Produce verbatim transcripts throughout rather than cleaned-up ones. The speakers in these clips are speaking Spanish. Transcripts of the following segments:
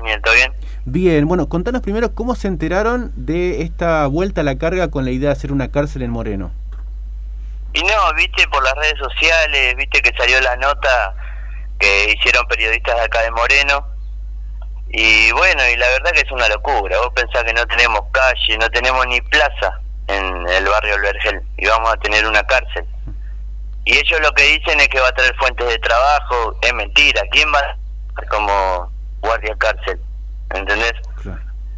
Daniel? ¿Todo bien? Bien, bueno, contanos primero cómo se enteraron de esta vuelta a la carga con la idea de hacer una cárcel en Moreno. Y no, viste, por las redes sociales, viste que salió la nota que hicieron periodistas de acá de Moreno. Y bueno, y la verdad que es una locura. Vos pensás que no tenemos calle, no tenemos ni plaza en el barrio El Vergel, y vamos a tener una cárcel. Y ellos lo que dicen es que va a traer fuentes de trabajo. Es mentira. ¿Quién va a estar como guardia cárcel? ¿Entendés? Claro.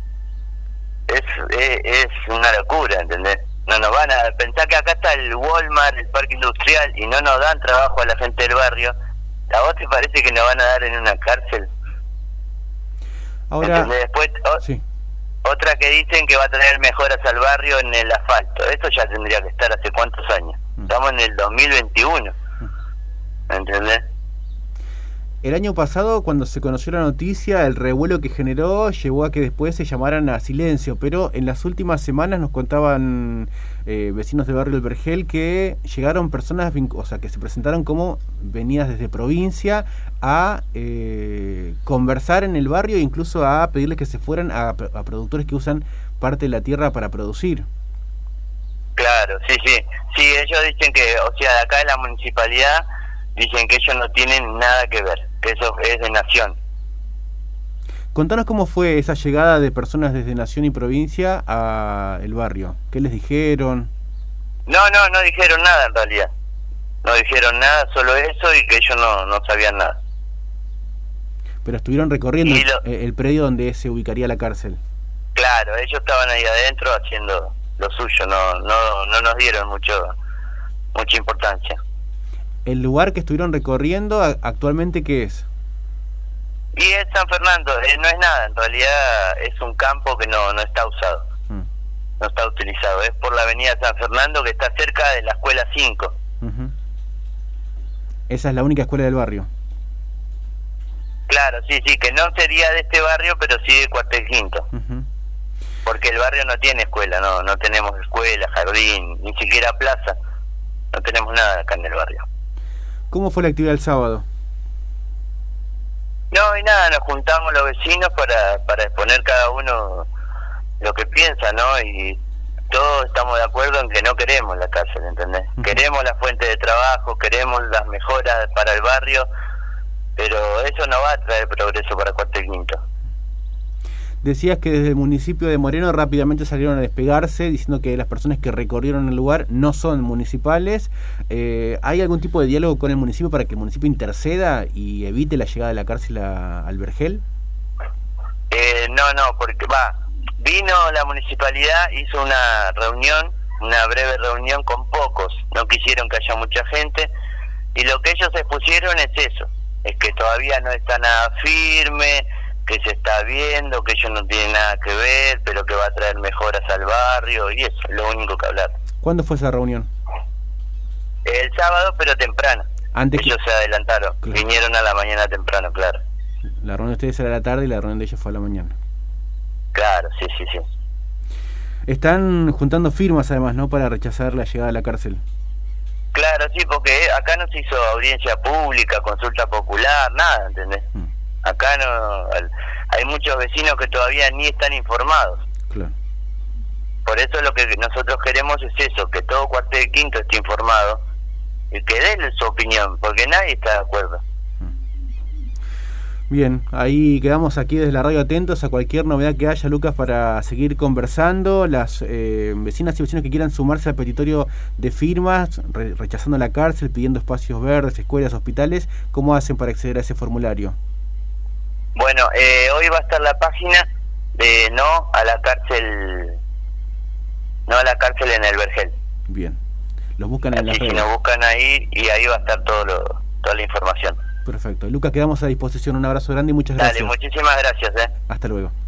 Es, es, es una locura, ¿entendés? No nos van a pensar que acá está el Walmart, el parque industrial, y no nos dan trabajo a la gente del barrio. ¿A vos te parece que nos van a dar en una cárcel? Ahora, ¿entendés? Después, o, sí. Otra que dicen que va a traer mejoras al barrio en el asfalto. Esto ya tendría que estar hace cuántos años. Estamos en el dos mil veintiuno. ¿Entendés? El año pasado, cuando se conoció la noticia, el revuelo que generó llevó a que después se llamaran a silencio, pero en las últimas semanas nos contaban eh, vecinos del barrio El Vergel que llegaron personas, o sea, que se presentaron como venidas desde provincia a eh, conversar en el barrio e incluso a pedirles que se fueran a, a productores que usan parte de la tierra para producir. Claro, sí, sí. Sí, ellos dicen que, o sea, de acá de la municipalidad, dicen que ellos no tienen nada que ver, que eso es de Nación. Contanos cómo fue esa llegada de personas desde Nación y provincia a el barrio. ¿Qué les dijeron? No, no, no dijeron nada en realidad. No dijeron nada, solo eso, y que ellos no, no sabían nada. Pero estuvieron recorriendo lo, el, el predio donde se ubicaría la cárcel. Claro, ellos estaban ahí adentro haciendo lo suyo, no no no nos dieron mucho mucha importancia. ¿El lugar que estuvieron recorriendo actualmente qué es? Y es San Fernando, eh, no es nada, en realidad es un campo que no no está usado, mm. no está utilizado, es por la avenida San Fernando, que está cerca de la escuela cinco. Uh-huh. Esa es la única escuela del barrio. Claro, sí, sí, que no sería de este barrio, pero sí de Cuartel Quinto. Uh-huh. Porque el barrio no tiene escuela, no no tenemos escuela, jardín, ni siquiera plaza, no tenemos nada acá en el barrio. ¿Cómo fue la actividad el sábado? No, y nada, nos juntamos los vecinos para, para exponer cada uno lo que piensa, ¿no? Y todos estamos de acuerdo en que no queremos la cárcel, ¿entendés? Uh-huh. Queremos la fuente de trabajo, queremos las mejoras para el barrio, pero eso no va a traer progreso para Cuartel Quinto. Decías que desde el municipio de Moreno rápidamente salieron a despegarse, diciendo que las personas que recorrieron el lugar no son municipales. Eh, ¿Hay algún tipo de diálogo con el municipio para que el municipio interceda y evite la llegada de la cárcel a, al Vergel? Eh, no, no, porque va, vino la municipalidad, hizo una reunión, una breve reunión con pocos, no quisieron que haya mucha gente, y lo que ellos expusieron es eso, es que todavía no está nada firme, que se está viendo, que ellos no tienen nada que ver, pero que va a traer mejoras al barrio, y eso es lo único que hablar. ¿Cuándo fue esa reunión? El sábado, pero temprano. Antes ellos que... se adelantaron, claro. Vinieron a la mañana temprano, claro. La reunión de ustedes era a la tarde y la reunión de ellos fue a la mañana. Claro, sí, sí, sí. Están juntando firmas además, ¿no?, para rechazar la llegada a la cárcel. Claro, sí, porque acá no se hizo audiencia pública, consulta popular, nada, ¿entendés? Mm. Acá no hay muchos vecinos que todavía ni están informados. Claro. Por eso lo que nosotros queremos es eso, que todo Cuartel Quinto esté informado y que den su opinión, porque nadie está de acuerdo. Bien, ahí quedamos aquí desde la radio atentos a cualquier novedad que haya, Lucas, para seguir conversando. Las eh, vecinas y vecinos que quieran sumarse al petitorio de firmas, re rechazando la cárcel, pidiendo espacios verdes, escuelas, hospitales, ¿cómo hacen para acceder a ese formulario? Bueno, eh, hoy va a estar la página de no a la cárcel, no a la cárcel en el Vergel. Bien, los buscan en las redes. Si nos buscan ahí, y ahí va a estar todo lo, toda la información. Perfecto. Lucas, quedamos a disposición. Un abrazo grande y muchas gracias. Dale, muchísimas gracias. ¿eh? Hasta luego.